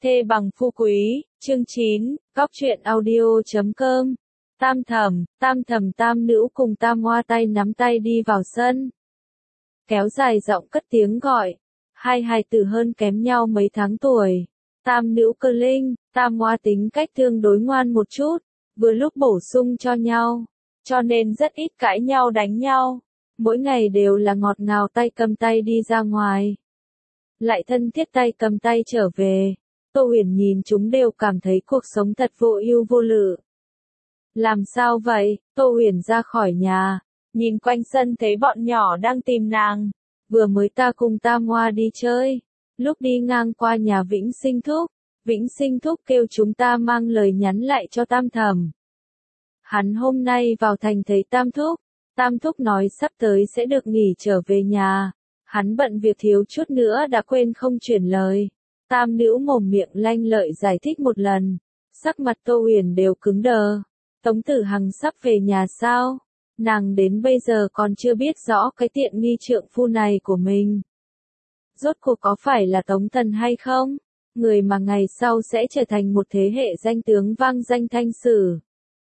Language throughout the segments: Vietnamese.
Thê bằng phu quý, chương 9, Cóc truyện audio.com. Tam thẩm tam nữ cùng tam hoa tay nắm tay đi vào sân. Kéo dài giọng cất tiếng gọi. Hai hài tử hơn kém nhau mấy tháng tuổi. Tam nữ cơ linh, tam hoa tính cách tương đối ngoan một chút, vừa lúc bổ sung cho nhau, cho nên rất ít cãi nhau đánh nhau. Mỗi ngày đều là ngọt ngào tay cầm tay đi ra ngoài, lại thân thiết tay cầm tay trở về. Tô Huyền nhìn chúng đều cảm thấy cuộc sống thật vô ưu vô lự. Làm sao vậy? Tô Huyền ra khỏi nhà, nhìn quanh sân thấy bọn nhỏ đang tìm nàng. Vừa mới ta cùng Tam Hoa đi chơi, lúc đi ngang qua nhà Vĩnh Sinh Thúc kêu chúng ta mang lời nhắn lại cho Tam Thẩm. Hắn hôm nay vào thành thấy Tam Thúc nói sắp tới sẽ được nghỉ trở về nhà. Hắn bận việc thiếu chút nữa đã quên không chuyển lời. Tam nữ mồm miệng lanh lợi giải thích một lần, sắc mặt Tô Huyền đều cứng đờ. Tống Tử Hằng sắp về nhà sao? Nàng đến bây giờ còn chưa biết rõ cái tiện nghi trượng phu này của mình. Rốt cuộc có phải là Tống Tần hay không? Người mà ngày sau sẽ trở thành một thế hệ danh tướng vang danh thanh sử.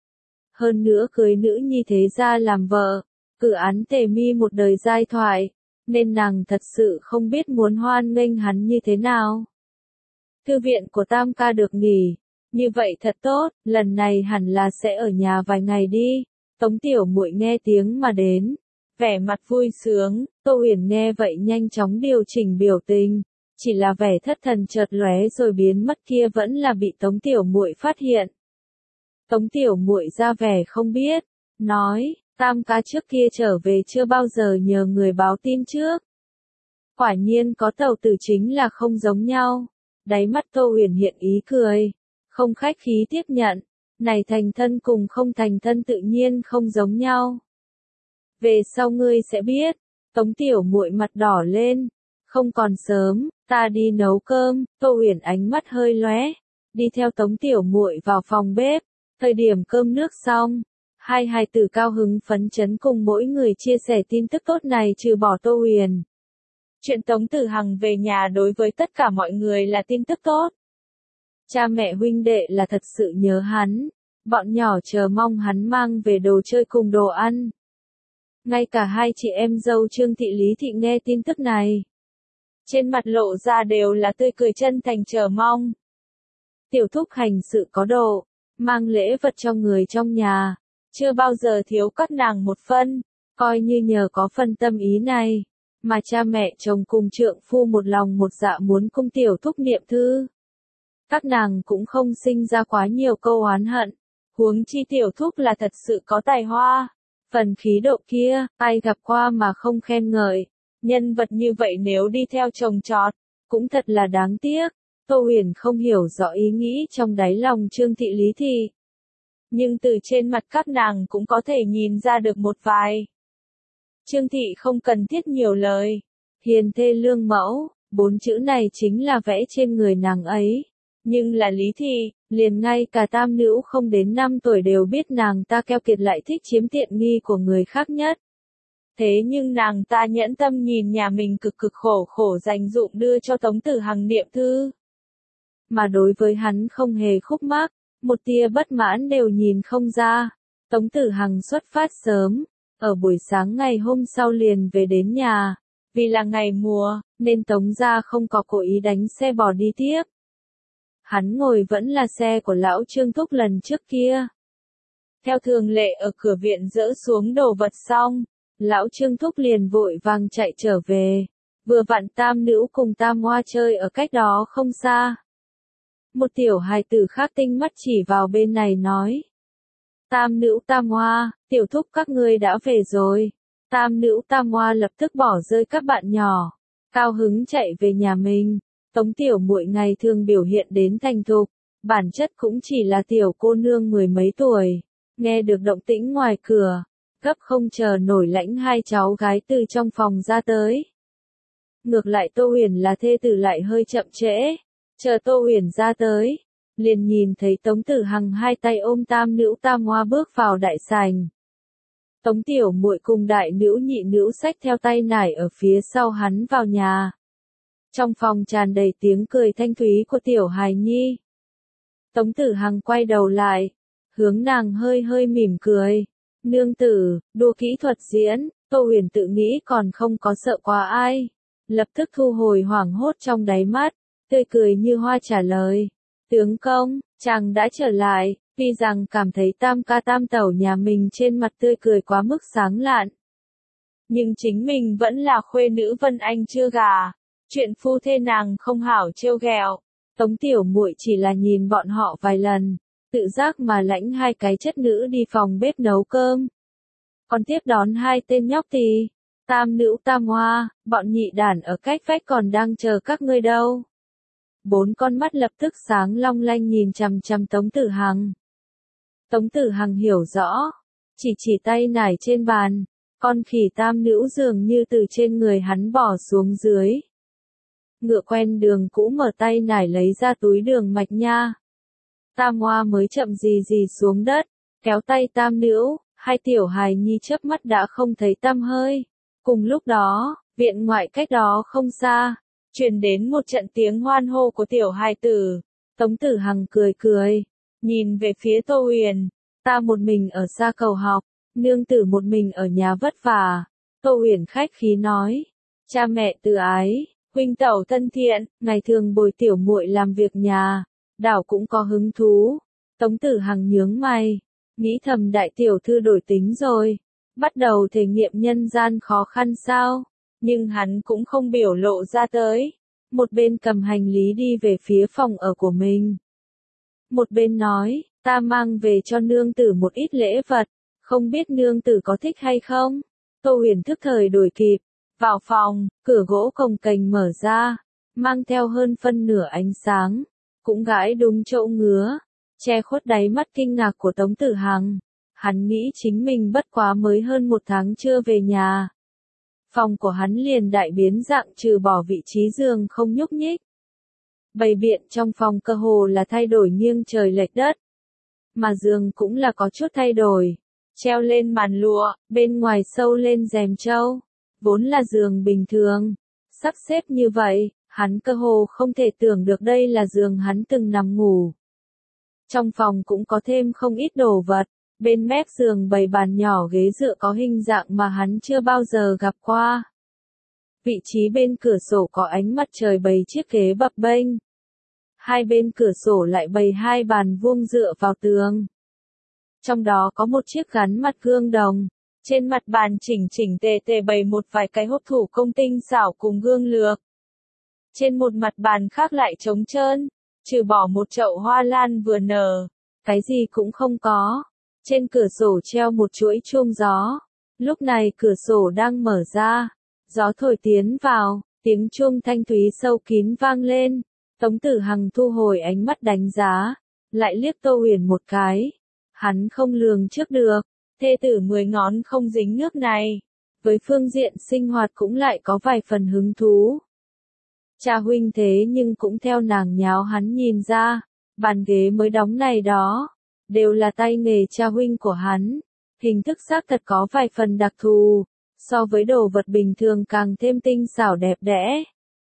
Hơn nữa cưới nữ nhi thế gia làm vợ, cử án tề mi một đời giai thoại, nên nàng thật sự không biết muốn hoan nghênh hắn như thế nào. Thư viện của Tam ca được nghỉ, như vậy thật tốt, lần này hẳn là sẽ ở nhà vài ngày đi. Tống tiểu muội nghe tiếng mà đến, vẻ mặt vui sướng. Tô Huyền nghe vậy nhanh chóng điều chỉnh biểu tình, chỉ là vẻ thất thần chợt lóe rồi biến mất kia vẫn là bị Tống tiểu muội phát hiện. Tống tiểu muội ra vẻ không biết, nói, Tam ca trước kia trở về chưa bao giờ nhờ người báo tin trước. Quả nhiên có tàu tử chính là không giống nhau. Đáy mắt Tô Huyền hiện ý cười, không khách khí tiếp nhận, này thành thân cùng không thành thân tự nhiên không giống nhau. Về sau ngươi sẽ biết. Tống tiểu muội mặt đỏ lên, không còn sớm, ta đi nấu cơm. Tô Huyền ánh mắt hơi lóe, đi theo Tống tiểu muội vào phòng bếp. Thời điểm cơm nước xong, hai hài tử cao hứng phấn chấn cùng mỗi người chia sẻ tin tức tốt này trừ bỏ Tô Huyền. Chuyện Tống Tử Hằng về nhà đối với tất cả mọi người là tin tức tốt. Cha mẹ huynh đệ là thật sự nhớ hắn, bọn nhỏ chờ mong hắn mang về đồ chơi cùng đồ ăn. Ngay cả hai chị em dâu Trương Thị Lý Thị nghe tin tức này, trên mặt lộ ra đều là tươi cười chân thành chờ mong. Tiểu Thúc hành sự có độ, mang lễ vật cho người trong nhà, chưa bao giờ thiếu các nàng một phân, coi như nhờ có phần tâm ý này, mà cha mẹ chồng cùng trượng phu một lòng một dạ muốn cung Tiểu Thúc niệm thư. Các nàng cũng không sinh ra quá nhiều câu oán hận, huống chi Tiểu Thúc là thật sự có tài hoa, phần khí độ kia, ai gặp qua mà không khen ngợi. Nhân vật như vậy nếu đi theo chồng chọt, cũng thật là đáng tiếc. Tô Huyền không hiểu rõ ý nghĩ trong đáy lòng Trương Thị Lý Thị, nhưng từ trên mặt các nàng cũng có thể nhìn ra được một vài. Trương Thị không cần thiết nhiều lời, hiền thê lương mẫu, 4 chữ này chính là vẽ trên người nàng ấy. Nhưng là Lý Thị, liền ngay cả tam nữ không đến 5 tuổi đều biết nàng ta keo kiệt lại thích chiếm tiện nghi của người khác nhất. Thế nhưng nàng ta nhẫn tâm nhìn nhà mình cực khổ dành dụm đưa cho Tống Tử Hằng niệm thư. Mà đối với hắn không hề khúc mắc, một tia bất mãn đều nhìn không ra. Tống Tử Hằng xuất phát sớm, ở buổi sáng ngày hôm sau liền về đến nhà. Vì là ngày mùa, nên Tống gia không có cố ý đánh xe bò đi tiếp. Hắn ngồi vẫn là xe của lão Trương Thúc lần trước kia. Theo thường lệ ở cửa viện dỡ xuống đồ vật xong, lão Trương Thúc liền vội vàng chạy trở về. Vừa vặn tam nữ cùng Tam Hoa chơi ở cách đó không xa. Một tiểu hài tử khác tinh mắt chỉ vào bên này nói. Tam nữ Tam Hoa, Tiểu Thúc các ngươi đã về rồi. Tam nữ Tam Hoa lập tức bỏ rơi các bạn nhỏ, cao hứng chạy về nhà mình. Tống tiểu muội ngày thường biểu hiện đến thành thục, bản chất cũng chỉ là tiểu cô nương 10 mấy tuổi. Nghe được động tĩnh ngoài cửa, gấp không chờ nổi lãnh hai cháu gái từ trong phòng ra tới. Ngược lại Tô Huyền là thê tử lại hơi chậm trễ, chờ Tô Huyền ra tới, liền nhìn thấy Tống Tử Hằng hai tay ôm tam nữ Tam Hoa bước vào đại sảnh. Tống tiểu muội cùng đại nữ nhị nữ xách theo tay nải ở phía sau hắn vào nhà. Trong phòng tràn đầy tiếng cười thanh thúy của tiểu hài nhi. Tống Tử Hằng quay đầu lại, hướng nàng hơi hơi mỉm cười. Nương tử, đua kỹ thuật diễn, Tô Huyền tự nghĩ còn không có sợ quá ai. Lập tức thu hồi hoảng hốt trong đáy mắt, tươi cười như hoa trả lời. Tướng công, chàng đã trở lại, tuy rằng cảm thấy tam ca tam tẩu nhà mình trên mặt tươi cười quá mức sáng lạn. Nhưng chính mình vẫn là khuê nữ Vân Anh chưa gả, chuyện phu thê nàng không hảo trêu ghẹo. Tống tiểu muội chỉ là nhìn bọn họ vài lần, tự giác mà lãnh hai cái chất nữ đi phòng bếp nấu cơm. Còn tiếp đón hai tên nhóc tỳ, tam nữ tam hoa, bọn nhị đản ở cách vách còn đang chờ các ngươi đâu. Bốn con mắt lập tức sáng long lanh nhìn chằm chằm Tống Tử Hằng. Tống Tử Hằng hiểu rõ, chỉ tay nải trên bàn, con khỉ tam nữ dường như từ trên người hắn bỏ xuống dưới. Ngựa quen đường cũ mở tay nải lấy ra túi đường mạch nha. Tam hoa mới chậm gì gì xuống đất, kéo tay tam nữ, hai tiểu hài nhi chớp mắt đã không thấy tăm hơi. Cùng lúc đó, viện ngoại cách đó không xa, truyền đến một trận tiếng hoan hô của tiểu hài tử. Tống Tử Hằng cười cười, nhìn về phía Tô Huyền, ta một mình ở xa cầu học, nương tử một mình ở nhà vất vả. Tô Huyền khách khí nói, cha mẹ từ ái, huynh tẩu thân thiện, ngày thường bồi tiểu muội làm việc nhà, đảo cũng có hứng thú. Tống Tử Hằng nhướng mày, nghĩ thầm đại tiểu thư đổi tính rồi, bắt đầu thể nghiệm nhân gian khó khăn sao, nhưng hắn cũng không biểu lộ ra tới. Một bên cầm hành lý đi về phía phòng ở của mình. Một bên nói, ta mang về cho nương tử một ít lễ vật, không biết nương tử có thích hay không. Tô Huyền thức thời đuổi kịp, vào phòng, cửa gỗ cồng kềnh mở ra, mang theo hơn phân nửa ánh sáng, cũng gãi đúng chỗ ngứa, che khuất đáy mắt kinh ngạc của Tống Tử Hằng. Hắn nghĩ chính mình bất quá mới hơn một tháng chưa về nhà. Phòng của hắn liền đại biến dạng trừ bỏ vị trí giường không nhúc nhích. Bày biện trong phòng cơ hồ là thay đổi nghiêng trời lệch đất. Mà giường cũng là có chút thay đổi. Treo lên màn lụa, bên ngoài sâu lên rèm trâu. Vốn là giường bình thường. Sắp xếp như vậy, hắn cơ hồ không thể tưởng được đây là giường hắn từng nằm ngủ. Trong phòng cũng có thêm không ít đồ vật. Bên mép giường bày bàn nhỏ ghế dựa có hình dạng mà hắn chưa bao giờ gặp qua. Vị trí bên cửa sổ có ánh mặt trời bày chiếc ghế bập bênh. Hai bên cửa sổ lại bày hai bàn vuông dựa vào tường. Trong đó có một chiếc gắn mặt gương đồng. Trên mặt bàn chỉnh tề tề bày một vài cái hộp thủ công tinh xảo cùng gương lược. Trên một mặt bàn khác lại trống trơn, trừ bỏ một chậu hoa lan vừa nở, cái gì cũng không có. Trên cửa sổ treo một chuỗi chuông gió. Lúc này cửa sổ đang mở ra. Gió thổi tiến vào, tiếng chuông thanh thúy sâu kín vang lên. Tống Tử Hằng thu hồi ánh mắt đánh giá, lại liếc Tô Huyền một cái. Hắn không lường trước được, thê tử 10 ngón không dính nước này. Với phương diện sinh hoạt cũng lại có vài phần hứng thú. Cha huynh thế nhưng cũng theo nàng nháo hắn nhìn ra, bàn ghế mới đóng này đó. Đều là tay nghề cha huynh của hắn, hình thức xác thật có vài phần đặc thù, so với đồ vật bình thường càng thêm tinh xảo đẹp đẽ.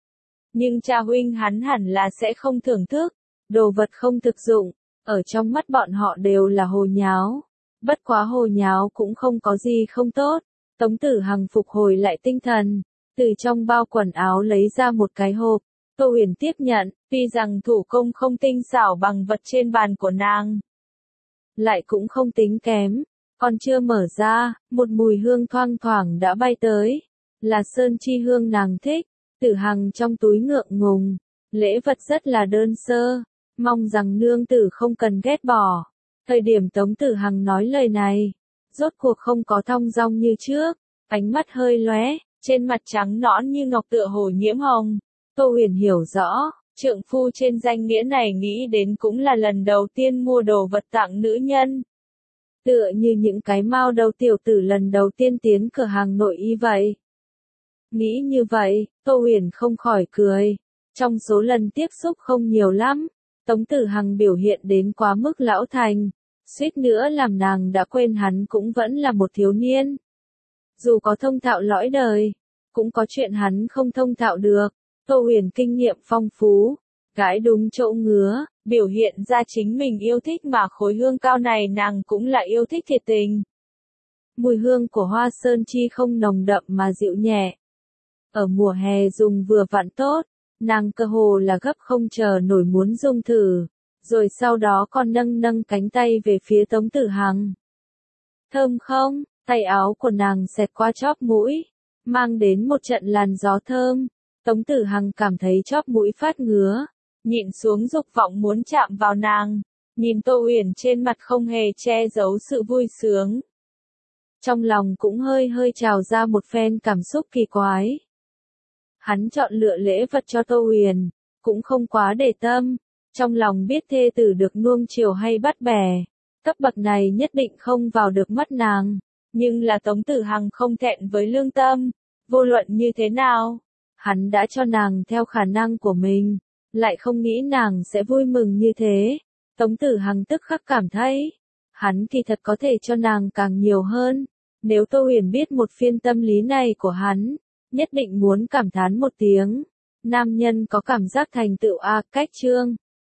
Nhưng cha huynh hắn hẳn là sẽ không thưởng thức, đồ vật không thực dụng, ở trong mắt bọn họ đều là hồ nháo. Bất quá hồ nháo cũng không có gì không tốt. Tống Tử Hằng phục hồi lại tinh thần, từ trong bao quần áo lấy ra một cái hộp. Tô Huyền tiếp nhận, tuy rằng thủ công không tinh xảo bằng vật trên bàn của nàng, lại cũng không tính kém. Còn chưa mở ra, một mùi hương thoang thoảng đã bay tới. Là sơn chi hương nàng thích. Tử Hằng trong túi ngượng ngùng. Lễ vật rất là đơn sơ. Mong rằng nương tử không cần ghét bỏ. Thời điểm Tống Tử Hằng nói lời này, rốt cuộc không có thong dong như trước. Ánh mắt hơi lóe, trên mặt trắng nõn như ngọc tựa hồ nhiễm hồng. Tô Huyền hiểu rõ. Trượng phu trên danh nghĩa này nghĩ đến cũng là lần đầu tiên mua đồ vật tặng nữ nhân. Tựa như những cái mao đầu tiểu tử lần đầu tiên tiến cửa hàng nội y vậy. Nghĩ như vậy, Tô Huyền không khỏi cười. Trong số lần tiếp xúc không nhiều lắm, Tống Tử Hằng biểu hiện đến quá mức lão thành. Suýt nữa làm nàng đã quên hắn cũng vẫn là một thiếu niên. Dù có thông thạo lõi đời, cũng có chuyện hắn không thông thạo được. Tô Huyền kinh nghiệm phong phú, gãi đúng chỗ ngứa, biểu hiện ra chính mình yêu thích mà khối hương cao này nàng cũng là yêu thích thiệt tình. Mùi hương của hoa sơn chi không nồng đậm mà dịu nhẹ. Ở mùa hè dùng vừa vặn tốt, nàng cơ hồ là gấp không chờ nổi muốn dùng thử, rồi sau đó còn nâng nâng cánh tay về phía Tống Tử Hằng. Thơm không? Tay áo của nàng xẹt qua chóp mũi, mang đến một trận làn gió thơm. Tống Tử Hằng cảm thấy chóp mũi phát ngứa, nhịn xuống dục vọng muốn chạm vào nàng, nhìn Tô Huyền trên mặt không hề che giấu sự vui sướng. Trong lòng cũng hơi hơi trào ra một phen cảm xúc kỳ quái. Hắn chọn lựa lễ vật cho Tô Huyền, cũng không quá để tâm, trong lòng biết thê tử được nuông chiều hay bắt bẻ, cấp bậc này nhất định không vào được mắt nàng, nhưng là Tống Tử Hằng không thẹn với lương tâm, vô luận như thế nào, hắn đã cho nàng theo khả năng của mình, lại không nghĩ nàng sẽ vui mừng như thế. Tống Tử Hằng tức khắc cảm thấy, hắn kỳ thật có thể cho nàng càng nhiều hơn, nếu Tô Huyền biết một phiên tâm lý này của hắn, nhất định muốn cảm thán một tiếng. Nam nhân có cảm giác thành tựu cách chương.